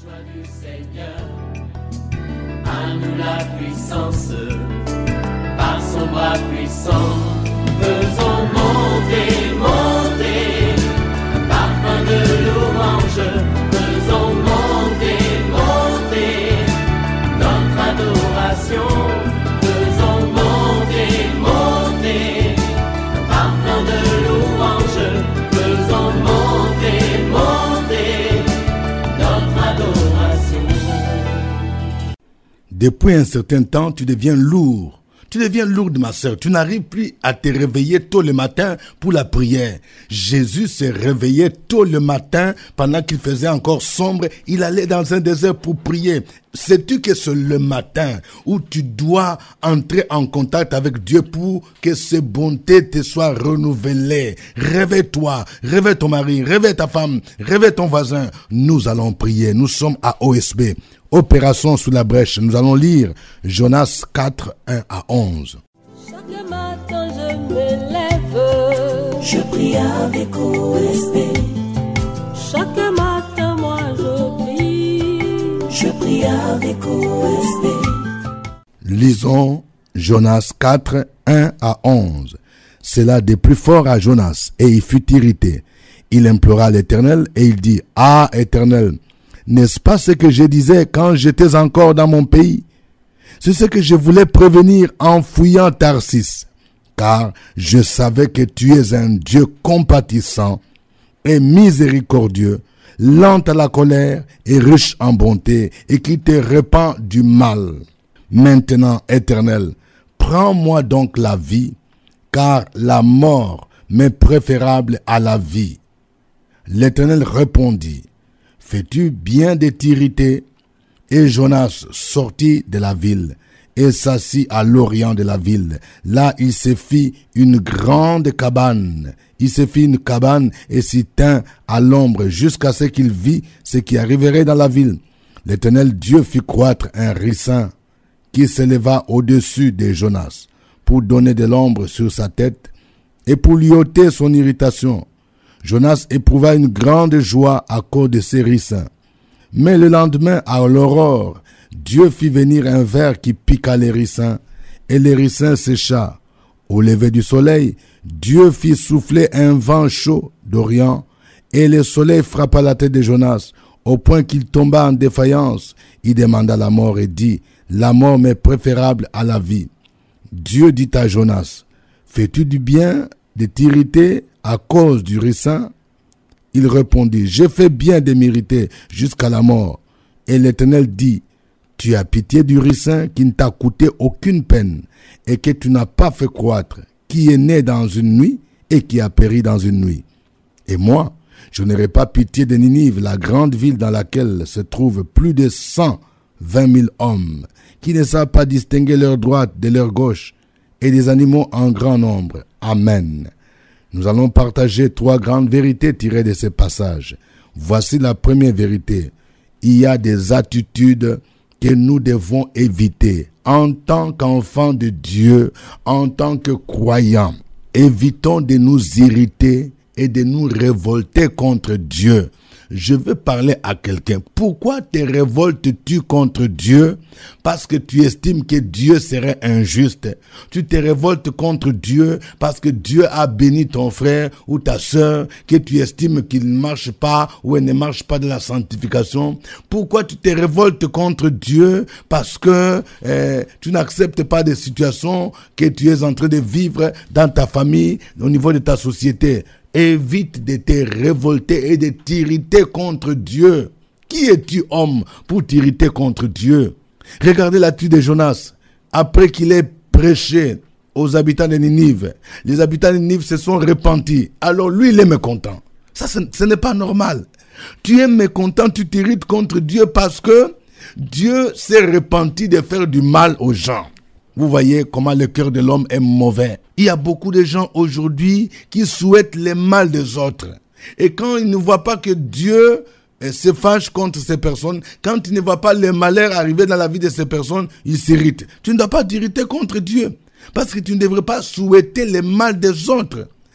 joie du Seigneur, à nous la puissance, par son bras puissant, faisons monter, monter, un parfum de louange, faisons monter, monter, notre adoration, faisons monter, monter, un parfum de louange, faisons monter, monter, notre adoration. Depuis un certain temps, tu deviens lourd. Tu deviens lourde, ma sœur. Tu n'arrives plus à te réveiller tôt le matin pour la prière. Jésus se réveillait tôt le matin pendant qu'il faisait encore sombre. Il allait dans un désert pour prier. Sais-tu que c'est le matin où tu dois entrer en contact avec Dieu pour que ses bontés te soient renouvelées? Réveille-toi, réveille ton mari, réveille ta femme, réveille ton voisin. Nous allons prier. Nous sommes à OSB. Opération sous la brèche. Nous allons lire Jonas 4, 1 à 11. Chaque matin je me lève, je prie avec OSB. Chaque matin moi je prie avec OSB. Lisons Jonas 4, 1 à 11. Cela déplut fort à Jonas, et il fut irrité. Il implora l'Éternel, et il dit, « Ah, Éternel, n'est-ce pas ce que je disais quand j'étais encore dans mon pays? C'est ce que je voulais prévenir en fouillant Tarsis, car je savais que tu es un Dieu compatissant et miséricordieux, lent à la colère et riche en bonté, et qui te répand du mal. Maintenant, Éternel, prends-moi donc la vie, car la mort m'est préférable à la vie. » L'Éternel répondit, « Fais-tu bien de t'irriter? » Et Jonas sortit de la ville et s'assit à l'orient de la ville. Là, il se fit une grande cabane. Il se fit une cabane et s'y tint à l'ombre jusqu'à ce qu'il vit ce qui arriverait dans la ville. L'Éternel Dieu fit croître un ricin qui s'éleva au-dessus de Jonas pour donner de l'ombre sur sa tête et pour lui ôter son irritation. Jonas éprouva une grande joie à cause de ces ricins. Mais le lendemain, à l'aurore, Dieu fit venir un ver qui piqua les ricins, et les ricins sécha. Au lever du soleil, Dieu fit souffler un vent chaud d'Orient, et le soleil frappa la tête de Jonas, au point qu'il tomba en défaillance. Il demanda la mort et dit, « La mort m'est préférable à la vie. » Dieu dit à Jonas, « Fais-tu du bien de t'irriter à cause du ricin? » Il répondit, « J'ai fait bien de m'irriter jusqu'à la mort. » Et l'Éternel dit, « Tu as pitié du ricin qui ne t'a coûté aucune peine et que tu n'as pas fait croître, qui est né dans une nuit et qui a péri dans une nuit. Et moi, je n'aurai pas pitié de Ninive, la grande ville dans laquelle se trouvent plus de 120 000 hommes qui ne savent pas distinguer leur droite de leur gauche et des animaux en grand nombre. » Amen. Nous allons partager 3 grandes vérités tirées de ce passage. Voici la première vérité. Il y a des attitudes que nous devons éviter en tant qu'enfants de Dieu, en tant que croyants. Évitons de nous irriter et de nous révolter contre Dieu. Je veux parler à quelqu'un. Pourquoi te révoltes-tu contre Dieu? Parce que tu estimes que Dieu serait injuste. Tu te révoltes contre Dieu parce que Dieu a béni ton frère ou ta sœur, que tu estimes qu'il ne marche pas ou elle ne marche pas de la sanctification. Pourquoi tu te révoltes contre Dieu? Parce que tu n'acceptes pas des situations que tu es en train de vivre dans ta famille, au niveau de ta société. Évite de te révolter et de t'irriter contre Dieu. Qui es-tu, homme, pour t'irriter contre Dieu? Regardez l'attitude de Jonas. Après qu'il ait prêché aux habitants de Ninive, les habitants de Ninive se sont repentis. Alors lui, il est mécontent. Ça, ce n'est pas normal. Tu es mécontent, tu t'irrites contre Dieu parce que Dieu s'est repenti de faire du mal aux gens. Vous voyez comment le cœur de l'homme est mauvais. Il y a beaucoup de gens aujourd'hui qui souhaitent le mal des autres. Et quand ils ne voient pas que Dieu se fâche contre ces personnes, quand ils ne voient pas le malheur arriver dans la vie de ces personnes, ils s'irritent. Tu ne dois pas t'irriter contre Dieu. Parce que tu ne devrais pas souhaiter le mal des autres.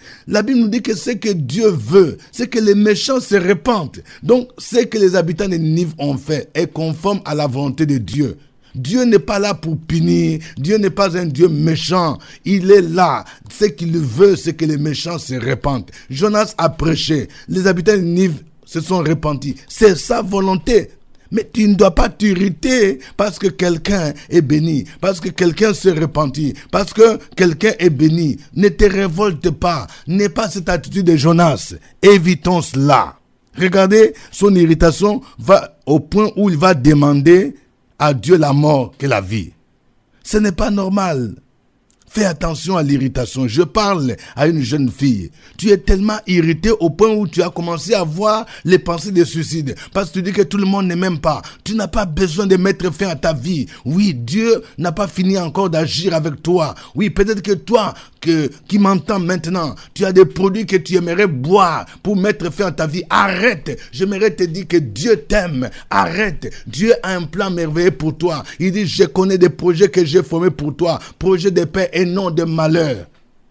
La Bible nous dit que ce que Dieu veut, c'est que les méchants se répandent. Donc, ce que les habitants de Ninive ont fait est conforme à la volonté de Dieu. Dieu n'est pas là pour punir. Dieu n'est pas un Dieu méchant. Il est là. Ce qu'il veut, c'est que les méchants se répandent. Jonas a prêché. Les habitants de Ninive se sont repentis. C'est sa volonté. Mais tu ne dois pas t'irriter parce que quelqu'un est béni, parce que quelqu'un se repentit, parce que quelqu'un est béni. Ne te révolte pas. N'aie pas cette attitude de Jonas. Évitons cela. Regardez, son irritation va au point où il va demander à Dieu la mort que la vie. Ce n'est pas normal. Fais attention à l'irritation. Je parle à une jeune fille. Tu es tellement irrité au point où tu as commencé à voir les pensées de suicide. Parce que tu dis que tout le monde ne m'aime pas. Tu n'as pas besoin de mettre fin à ta vie. Oui, Dieu n'a pas fini encore d'agir avec toi. Oui, peut-être que toi, qui m'entends maintenant, tu as des produits que tu aimerais boire pour mettre fin à ta vie. Arrête. J'aimerais te dire que Dieu t'aime. Arrête. Dieu a un plan merveilleux pour toi. Il dit, je connais des projets que j'ai formés pour toi. Projets de paix et non de malheur.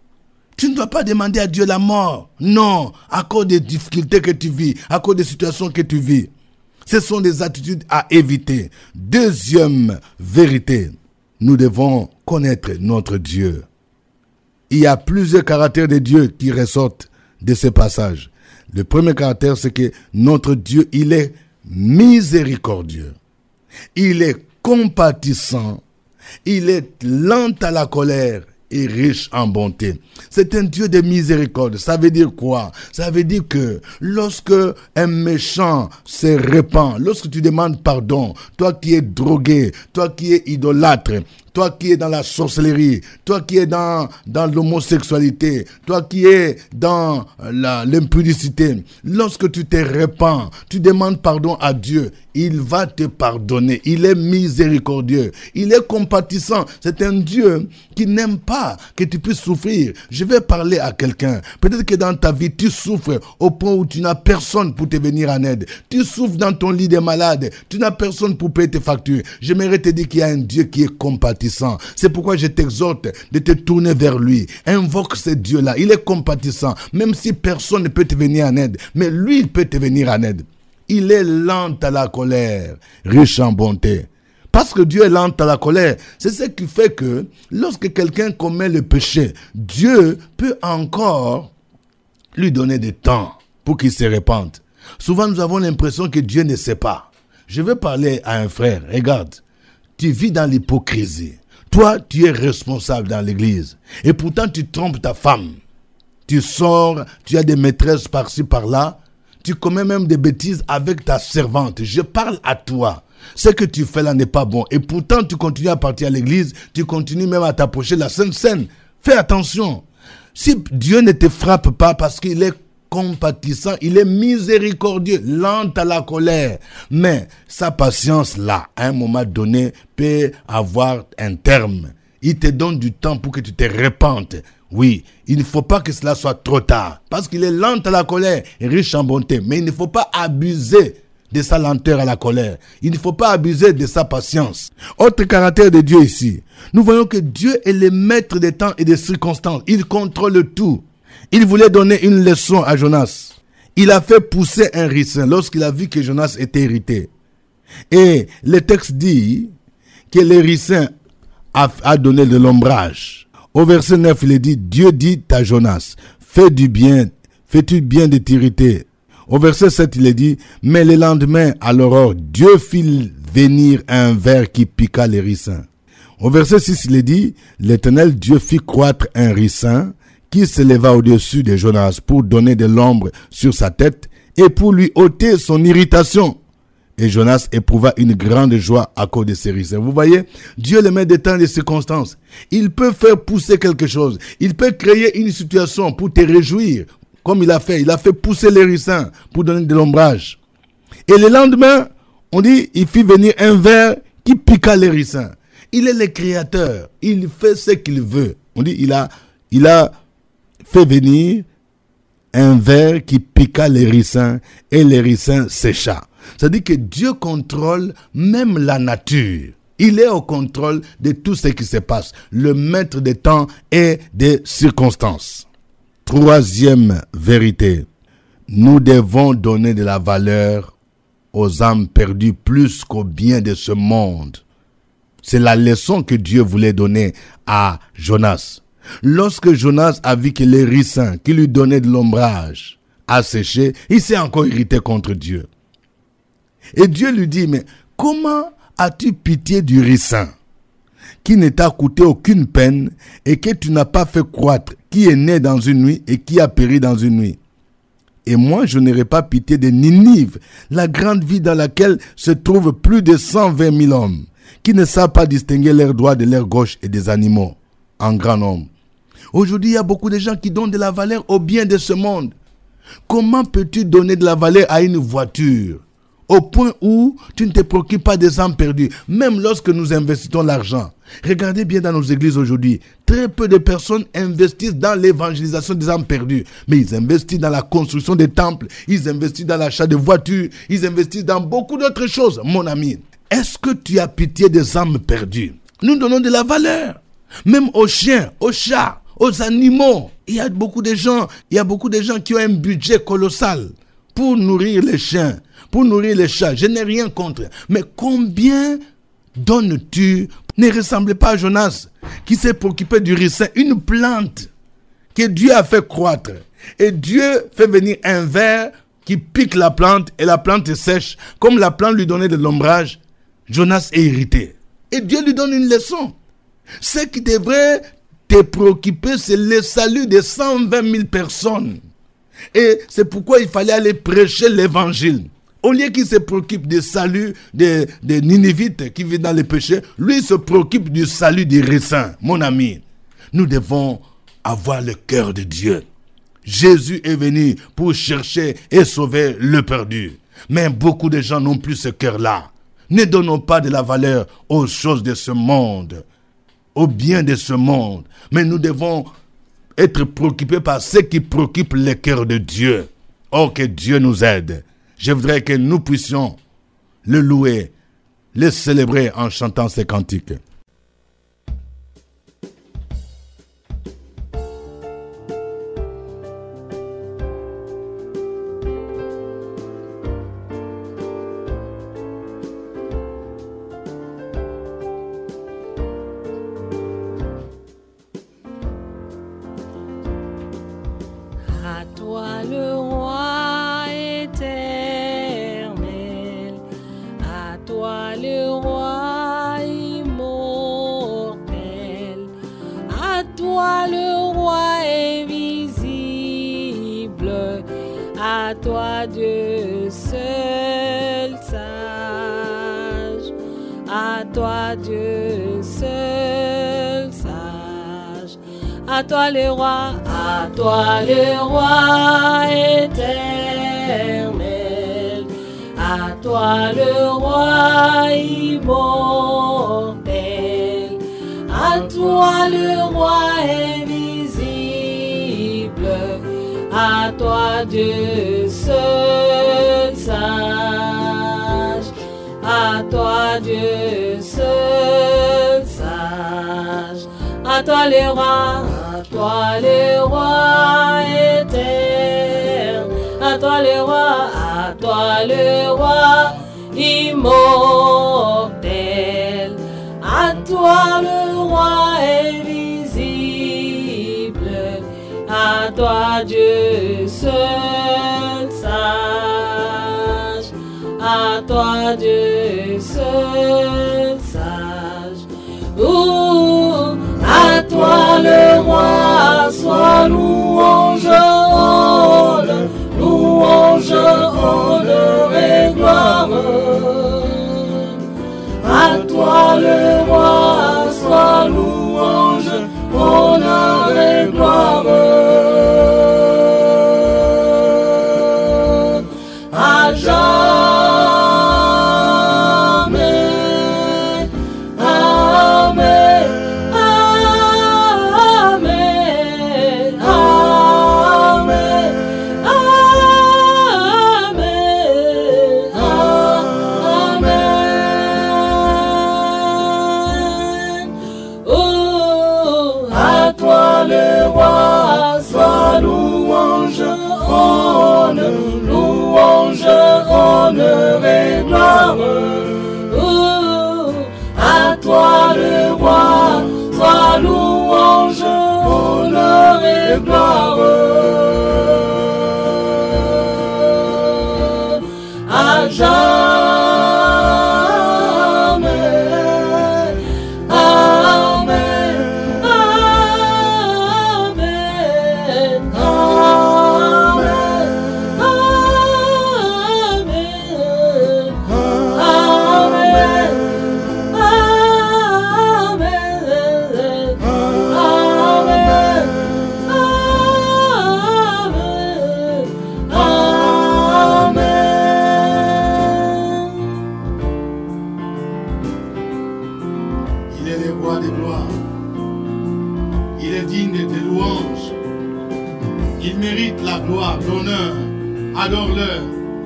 Tu ne dois pas demander à Dieu la mort. Non, à cause des difficultés que tu vis, à cause des situations que tu vis. Ce sont des attitudes à éviter. Deuxième vérité, nous devons connaître notre Dieu. Il y a plusieurs caractères de Dieu qui ressortent de ce passage. Le premier caractère, c'est que notre Dieu, il est miséricordieux. Il est compatissant. Il est lent à la colère et riche en bonté. C'est un Dieu de miséricorde. Ça veut dire quoi? Ça veut dire que lorsque un méchant se répand, lorsque tu demandes pardon, toi qui es drogué, toi qui es idolâtre, toi qui es dans la sorcellerie, toi qui es dans l'homosexualité, toi qui es dans l'impudicité, lorsque tu te répands, tu demandes pardon à Dieu, il va te pardonner. Il est miséricordieux. Il est compatissant. C'est un Dieu qui n'aime pas que tu puisses souffrir. Je vais parler à quelqu'un. Peut-être que dans ta vie, tu souffres au point où tu n'as personne pour te venir en aide. Tu souffres dans ton lit de malade. Tu n'as personne pour payer tes factures. J'aimerais te dire qu'il y a un Dieu qui est compatissant. C'est pourquoi je t'exhorte de te tourner vers lui. Invoque ce Dieu-là. Il est compatissant. Même si personne ne peut te venir en aide. Mais lui, il peut te venir en aide. Il est lent à la colère, riche en bonté. Parce que Dieu est lent à la colère, c'est ce qui fait que lorsque quelqu'un commet le péché, Dieu peut encore lui donner du temps pour qu'il se répande. Souvent, nous avons l'impression que Dieu ne sait pas. Je vais parler à un frère. Regarde, tu vis dans l'hypocrisie. Toi, tu es responsable dans l'église. Et pourtant, tu trompes ta femme. Tu sors, tu as des maîtresses par-ci, par-là. Tu commets même des bêtises avec ta servante. Je parle à toi. Ce que tu fais là n'est pas bon. Et pourtant, tu continues à partir à l'église. Tu continues même à t'approcher de la Sainte Seine. Fais attention. Si Dieu ne te frappe pas parce qu'il est compatissant, il est miséricordieux, lent à la colère. Mais sa patience là, à un moment donné, peut avoir un terme. Il te donne du temps pour que tu te répandes. Oui, il ne faut pas que cela soit trop tard. Parce qu'il est lent à la colère et riche en bonté. Mais il ne faut pas abuser de sa lenteur à la colère. Il ne faut pas abuser de sa patience. Autre caractère de Dieu ici. Nous voyons que Dieu est le maître des temps et des circonstances. Il contrôle tout. Il voulait donner une leçon à Jonas. Il a fait pousser un ricin lorsqu'il a vu que Jonas était irrité. Et le texte dit que le ricin a donné de l'ombrage. Au verset 9, il est dit, Dieu dit à Jonas, fais-tu bien de t'irriter. Au verset 7, il est dit, mais le lendemain, à l'aurore, Dieu fit venir un ver qui piqua les ricins. Au verset 6, il est dit, l'Éternel Dieu fit croître un ricin qui s'éleva au-dessus de Jonas pour donner de l'ombre sur sa tête et pour lui ôter son irritation. Et Jonas éprouva une grande joie à cause de ces ricins. Vous voyez, Dieu le met des temps et des circonstances. Il peut faire pousser quelque chose. Il peut créer une situation pour te réjouir. Comme il a fait. Il a fait pousser les ricins pour donner de l'ombrage. Et le lendemain, on dit, il fit venir un ver qui piqua les ricins. Il est le créateur. Il fait ce qu'il veut. On dit, il a fait venir un ver qui piqua les ricins et les ricins sécha. C'est-à-dire que Dieu contrôle même la nature. Il est au contrôle de tout ce qui se passe. Le maître des temps et des circonstances. Troisième vérité, nous devons donner de la valeur aux âmes perdues plus qu'aux biens de ce monde. C'est la leçon que Dieu voulait donner à Jonas. Lorsque Jonas a vu que les ricins qui lui donnaient de l'ombrage a séché, il s'est encore irrité contre Dieu. Et Dieu lui dit, mais comment as-tu pitié du ricin qui ne t'a coûté aucune peine et que tu n'as pas fait croître, qui est né dans une nuit et qui a péri dans une nuit? Et moi, je n'aurai pas pitié de Ninive, la grande ville dans laquelle se trouvent plus de 120 000 hommes, qui ne savent pas distinguer l'air droit de l'air gauche et des animaux, en grand nombre. Aujourd'hui, il y a beaucoup de gens qui donnent de la valeur au bien de ce monde. Comment peux-tu donner de la valeur à une voiture, au point où tu ne te préoccupes pas des âmes perdues, même lorsque nous investissons l'argent? Regardez bien dans nos églises aujourd'hui, très peu de personnes investissent dans l'évangélisation des âmes perdues, mais ils investissent dans la construction des temples, ils investissent dans l'achat de voitures, ils investissent dans beaucoup d'autres choses. Mon ami, est-ce que tu as pitié des âmes perdues? Nous donnons de la valeur, même aux chiens, aux chats, aux animaux. Il y a beaucoup de gens qui ont un budget colossal pour nourrir les chiens, pour nourrir les chats. Je n'ai rien contre. Mais combien donnes-tu? Ne ressemble pas à Jonas qui s'est préoccupé du ricin, une plante que Dieu a fait croître. Et Dieu fait venir un ver qui pique la plante et la plante sèche. Comme la plante lui donnait de l'ombrage, Jonas est irrité. Et Dieu lui donne une leçon. Ce qui devrait te préoccuper, c'est le salut de 120 000 personnes. Et c'est pourquoi il fallait aller prêcher l'évangile. Au lieu qu'il se préoccupe du salut des Ninivites qui vivent dans les péchés, lui il se préoccupe du salut des ricins. Mon ami, nous devons avoir le cœur de Dieu. Jésus est venu pour chercher et sauver le perdu. Mais beaucoup de gens n'ont plus ce cœur-là. Ne donnons pas de la valeur aux choses de ce monde, au bien de ce monde. Mais nous devons être préoccupés par ce qui préoccupe le cœur de Dieu. Oh, que Dieu nous aide. Je voudrais que nous puissions le louer, le célébrer en chantant ces cantiques. À toi le roi éternel, à toi le roi immortel, à toi le roi invisible, à toi Dieu seul sage, à toi Dieu seul sage, à toi le roi éternel, à toi le roi immortel, à toi le roi invisible, à toi Dieu seul sage, à toi Dieu seul sage, à toi le roi éternel, à toi le roi immortel, à toi le roi invisible, à toi Dieu seul sage, à toi Dieu seul sage. À toi le roi soit louange, honneur et gloire. À toi le roi soit louange, honneur et gloire. À jamais, amen. Amen. et gloire. À jamais. Adore-le.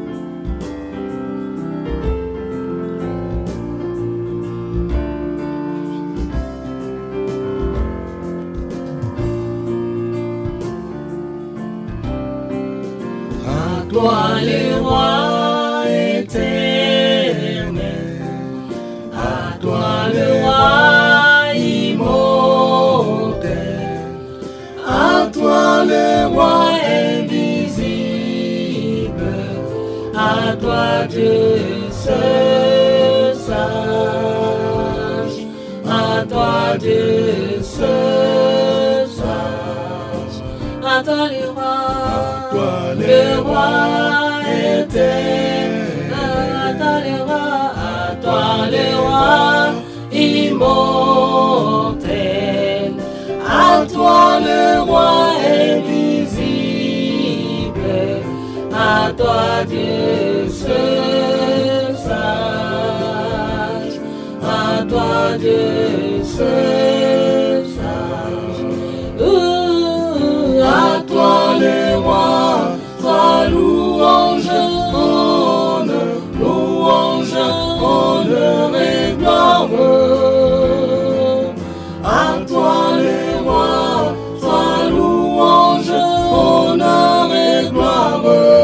À toi les rois éternels, à toi le roi immortel, à toi le roi à toi Dieu seul sage, à toi Dieu seul sage, à toi le roi éternel, à toi le roi immortel, à toi le roi invisible, à toi Dieu seul sage, à toi Dieu seul sage. À toi le roi, toi louange, honneur et gloire. À toi le roi, toi louange, honneur et gloire.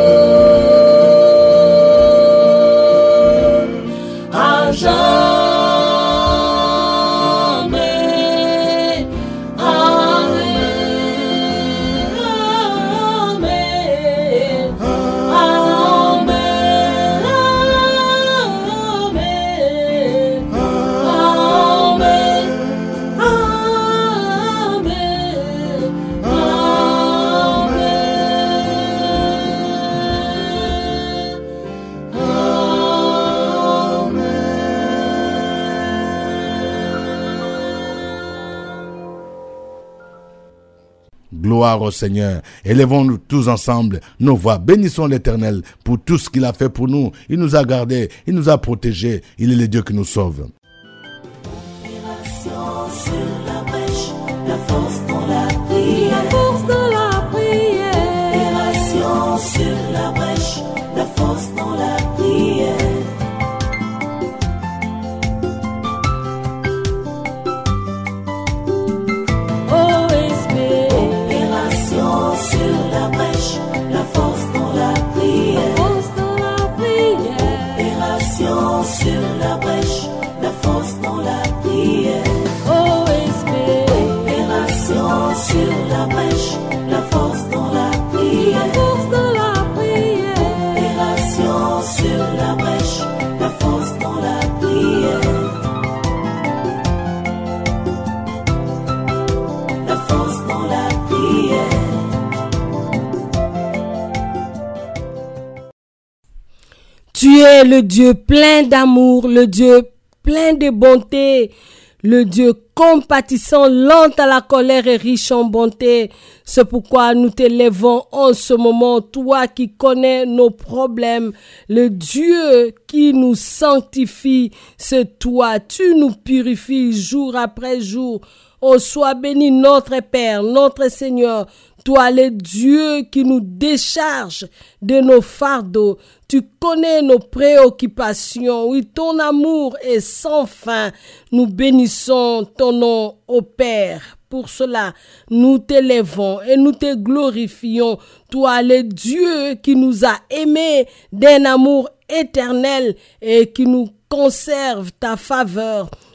Gloire au Seigneur. Élevons-nous tous ensemble nos voix. Bénissons l'Éternel pour tout ce qu'il a fait pour nous. Il nous a gardés, il nous a protégés. Il est le Dieu qui nous sauve. Opération sur la brèche, la force dans la prière. La force dans la prière. Opération sur la brèche, la force dans la prière. Sur la brèche, la force dans la prière. OSB. Opération sur la brèche, la force dans la prière. La force dans la prière. Opération sur la brèche, la force dans la prière. La force dans la prière. Tu es le Dieu plein d'amour, le Dieu plein de bonté, le Dieu compatissant, lent à la colère et riche en bonté. C'est pourquoi nous t'élèvons en ce moment, toi qui connais nos problèmes, le Dieu qui nous sanctifie, c'est toi, tu nous purifies jour après jour. Oh, sois béni notre Père, notre Seigneur, toi le Dieu qui nous décharge de nos fardeaux. Tu connais nos préoccupations. Oui, ton amour est sans fin. Nous bénissons ton nom, ô Père. Pour cela, nous t'élèvons et nous te glorifions. Toi, le Dieu qui nous a aimés d'un amour éternel et qui nous conserve ta faveur.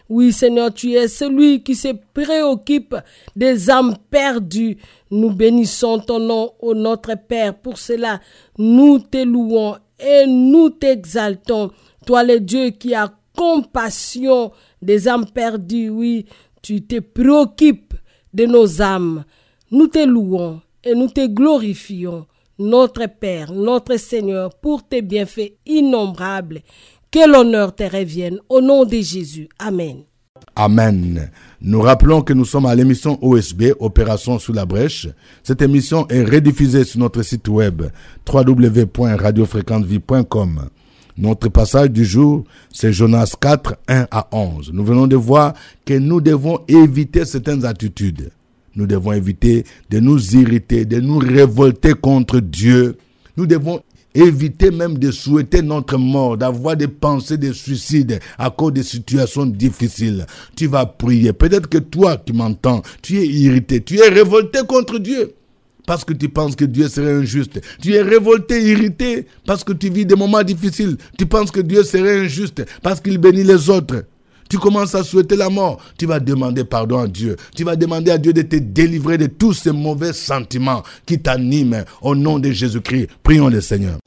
Oui, Seigneur, tu es celui qui se préoccupe des âmes perdues. Nous bénissons ton nom, ô notre Père. Pour cela, nous te louons et nous t'exaltons. Toi, le Dieu qui a compassion des âmes perdues. Oui, tu te préoccupes de nos âmes. Nous te louons et nous te glorifions, notre Père, notre Seigneur, pour tes bienfaits innombrables. Que l'honneur te revienne au nom de Jésus. Amen. Amen. Nous rappelons que nous sommes à l'émission OSB, Opération sous la brèche. Cette émission est rediffusée sur notre site web www.radiofréquentevie.com. Notre passage du jour, c'est Jonas 4, 1 à 11. Nous venons de voir que nous devons éviter certaines attitudes. Nous devons éviter de nous irriter, de nous révolter contre Dieu. Nous devons éviter même de souhaiter notre mort, d'avoir des pensées de suicide à cause des situations difficiles. Tu vas prier. Peut-être que toi qui m'entends, tu es irrité, tu es révolté contre Dieu parce que tu penses que Dieu serait injuste. Tu es révolté, irrité parce que tu vis des moments difficiles. Tu penses que Dieu serait injuste parce qu'il bénit les autres. Tu commences à souhaiter la mort. Tu vas demander pardon à Dieu. Tu vas demander à Dieu de te délivrer de tous ces mauvais sentiments qui t'animent. Au nom de Jésus-Christ, prions le Seigneur.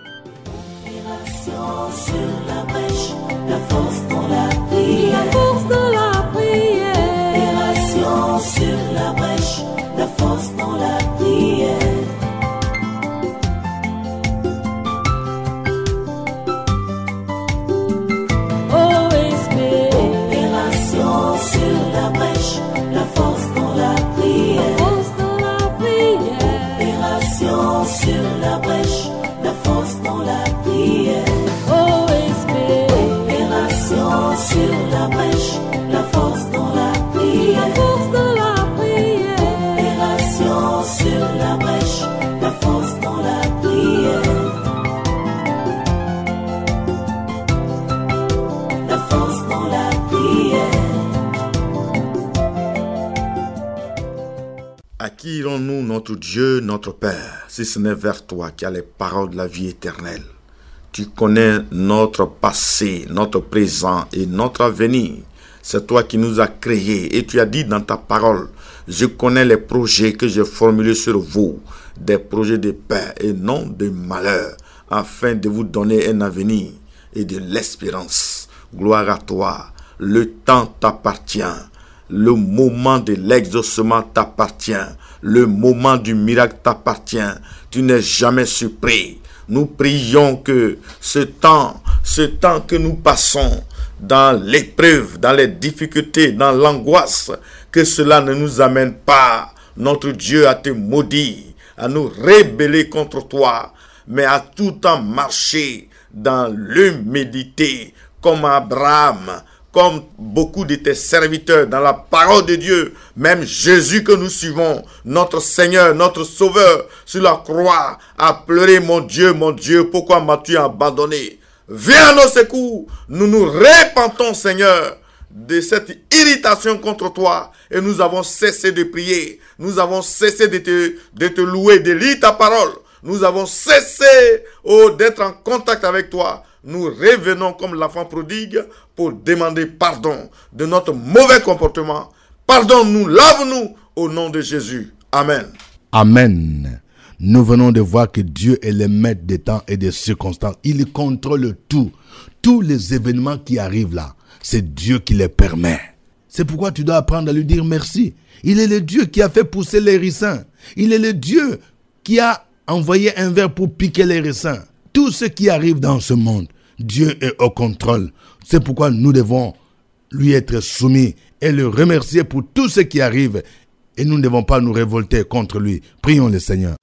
À qui irons-nous, notre Dieu, notre Père, si ce n'est vers toi qui as les paroles de la vie éternelle? Tu connais notre passé, notre présent et notre avenir. C'est toi qui nous as créés et tu as dit dans ta parole, je connais les projets que j'ai formulés sur vous, des projets de paix et non de malheur, afin de vous donner un avenir et de l'espérance. Gloire à toi, le temps t'appartient. Le moment de l'exaucement t'appartient. Le moment du miracle t'appartient. Tu n'es jamais surpris. Nous prions que ce temps que nous passons dans l'épreuve, dans les difficultés, dans l'angoisse, que cela ne nous amène pas, notre Dieu, à te maudire, à nous rébeller contre toi, mais à tout temps marcher dans l'humilité, comme Abraham, comme beaucoup de tes serviteurs dans la parole de Dieu, même Jésus que nous suivons, notre Seigneur, notre Sauveur, sur la croix, a pleuré, mon Dieu, pourquoi m'as-tu abandonné? Viens à nos secours, nous nous repentons, Seigneur, de cette irritation contre toi, et nous avons cessé de prier, nous avons cessé de te louer, de lire ta parole, nous avons cessé, d'être en contact avec toi. Nous revenons comme l'enfant prodigue pour demander pardon de notre mauvais comportement. Pardonne-nous, lave-nous au nom de Jésus. Amen. Amen. Nous venons de voir que Dieu est le maître des temps et des circonstances. Il contrôle tout. Tous les événements qui arrivent là, c'est Dieu qui les permet. C'est pourquoi tu dois apprendre à lui dire merci. Il est le Dieu qui a fait pousser les ricins. Il est le Dieu qui a envoyé un ver pour piquer les raisins. Tout ce qui arrive dans ce monde, Dieu est au contrôle. C'est pourquoi nous devons lui être soumis et le remercier pour tout ce qui arrive. Et nous ne devons pas nous révolter contre lui. Prions le Seigneur.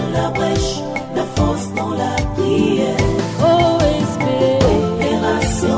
Opération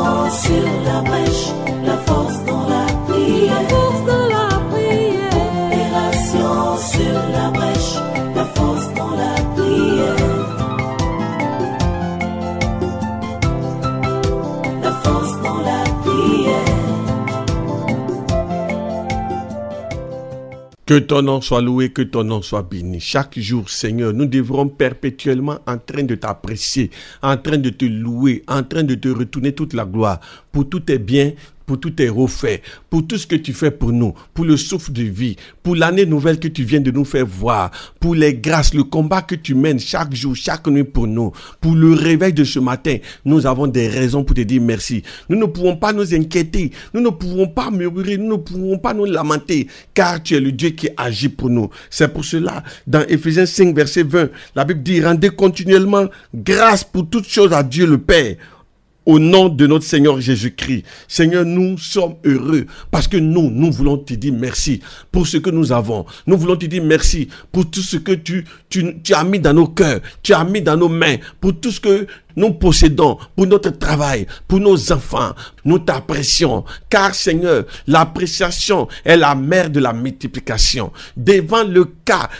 Que ton nom soit loué, que ton nom soit béni. Chaque jour, Seigneur, nous devrons perpétuellement en train de t'apprécier, en train de te louer, en train de te retourner toute la gloire pour tous tes biens, pour tous tes refaits, pour tout ce que tu fais pour nous, pour le souffle de vie, pour l'année nouvelle que tu viens de nous faire voir, pour les grâces, le combat que tu mènes chaque jour, chaque nuit pour nous, pour le réveil de ce matin. Nous avons des raisons pour te dire merci. Nous ne pouvons pas nous inquiéter, nous ne pouvons pas murmurer, nous ne pouvons pas nous lamenter, car tu es le Dieu qui agit pour nous. C'est pour cela, dans Éphésiens 5, verset 20, la Bible dit, rendez continuellement grâce pour toutes choses à Dieu le Père, au nom de notre Seigneur Jésus-Christ. Seigneur, nous sommes heureux parce que nous voulons te dire merci pour ce que nous avons. Nous voulons te dire merci pour tout ce que tu as mis dans nos cœurs, tu as mis dans nos mains, pour tout ce que nous possédons, pour notre travail, pour nos enfants. Nous t'apprécions, car Seigneur, l'appréciation est la mère de la multiplication. Devant le cas,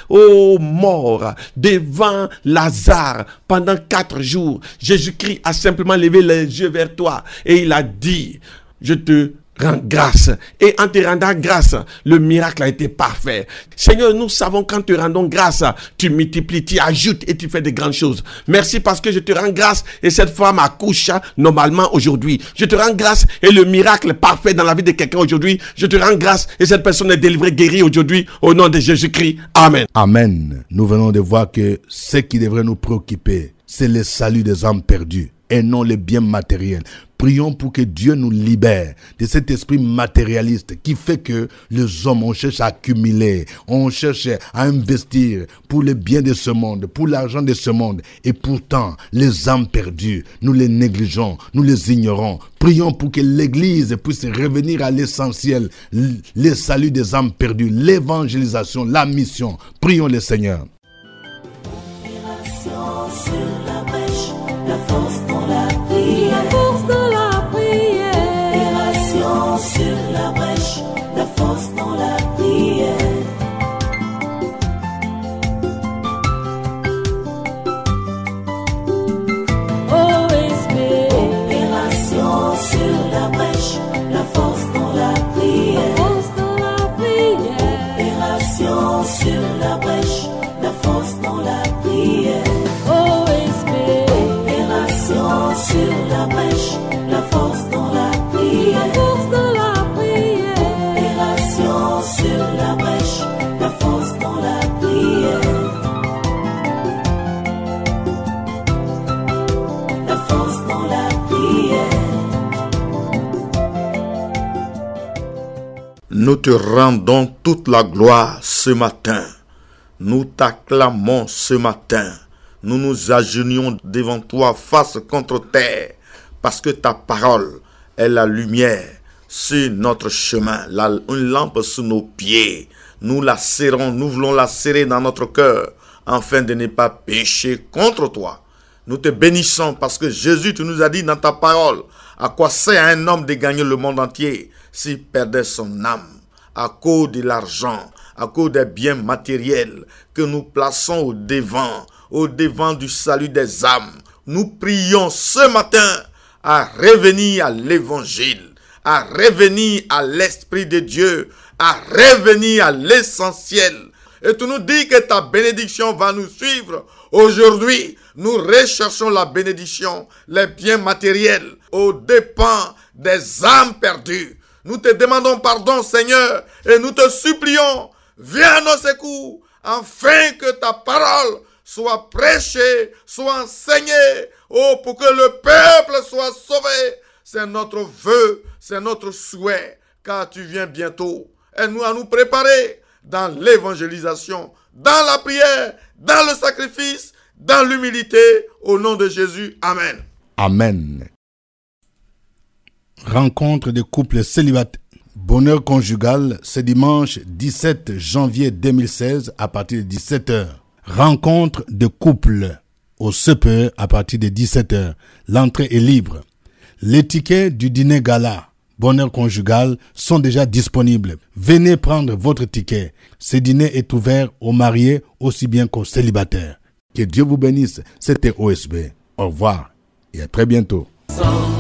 mort, devant Lazare, pendant 4 jours, Jésus-Christ a simplement levé les yeux vers toi et il a dit, je te rends grâce. Et en te rendant grâce, le miracle a été parfait. Seigneur, nous savons quand te rendons grâce, tu multiplies, tu ajoutes et tu fais de grandes choses. Merci parce que je te rends grâce et cette femme accouche normalement aujourd'hui. Je te rends grâce et le miracle est parfait dans la vie de quelqu'un aujourd'hui. Je te rends grâce et cette personne est délivrée, guérie aujourd'hui au nom de Jésus-Christ. Amen. Amen. Nous venons de voir que ce qui devrait nous préoccuper, c'est le salut des âmes perdues et non les biens matériels. Prions pour que Dieu nous libère de cet esprit matérialiste qui fait que les hommes, on cherche à accumuler, on cherche à investir pour le bien de ce monde, pour l'argent de ce monde. Et pourtant, les âmes perdues, nous les négligeons, nous les ignorons. Prions pour que l'Église puisse revenir à l'essentiel, le salut des âmes perdues, l'évangélisation, la mission. Prions le Seigneur. La force dans la prière, la force dans la prière. Opération sur la brèche, la force dans la prière. OSB. Opération sur la brèche, la force dans la prière, la force dans la prière. Opération sur la brèche, la force dans la prière. Sur la brèche, la force dans la prière, la force dans la prière. Opération sur la brèche, la force dans la prière, la force dans la prière. Nous te rendons toute la gloire ce matin. Nous t'acclamons ce matin. Nous nous agenouillons devant toi face contre terre, parce que ta parole est la lumière sur notre chemin, une lampe sous nos pieds. Nous la serrons, nous voulons la serrer dans notre cœur, afin de ne pas pécher contre toi. Nous te bénissons parce que Jésus, tu nous as dit dans ta parole, à quoi sert à un homme de gagner le monde entier s'il perdait son âme, à cause de l'argent, à cause des biens matériels que nous plaçons au devant du salut des âmes. Nous prions ce matin à revenir à l'évangile, à revenir à l'Esprit de Dieu, à revenir à l'essentiel. Et tu nous dis que ta bénédiction va nous suivre. Aujourd'hui, nous recherchons la bénédiction, les biens matériels, aux dépens des âmes perdues. Nous te demandons pardon, Seigneur, et nous te supplions, viens à nos secours, afin que ta parole soit prêchée, soit enseignée, pour que le peuple soit sauvé. C'est notre vœu, c'est notre souhait, car tu viens bientôt. Aide-nous à nous préparer dans l'évangélisation, dans la prière, dans le sacrifice, dans l'humilité, au nom de Jésus. Amen. Amen. Rencontre de couples célibataires. Bonheur conjugal, ce dimanche 17 janvier 2016 à partir de 17h. Rencontre de couples au CPE à partir de 17h. L'entrée est libre. Les tickets du dîner gala Bonheur conjugal sont déjà disponibles. Venez prendre votre ticket. Ce dîner est ouvert aux mariés aussi bien qu'aux célibataires. Que Dieu vous bénisse. C'était OSB. Au revoir et à très bientôt.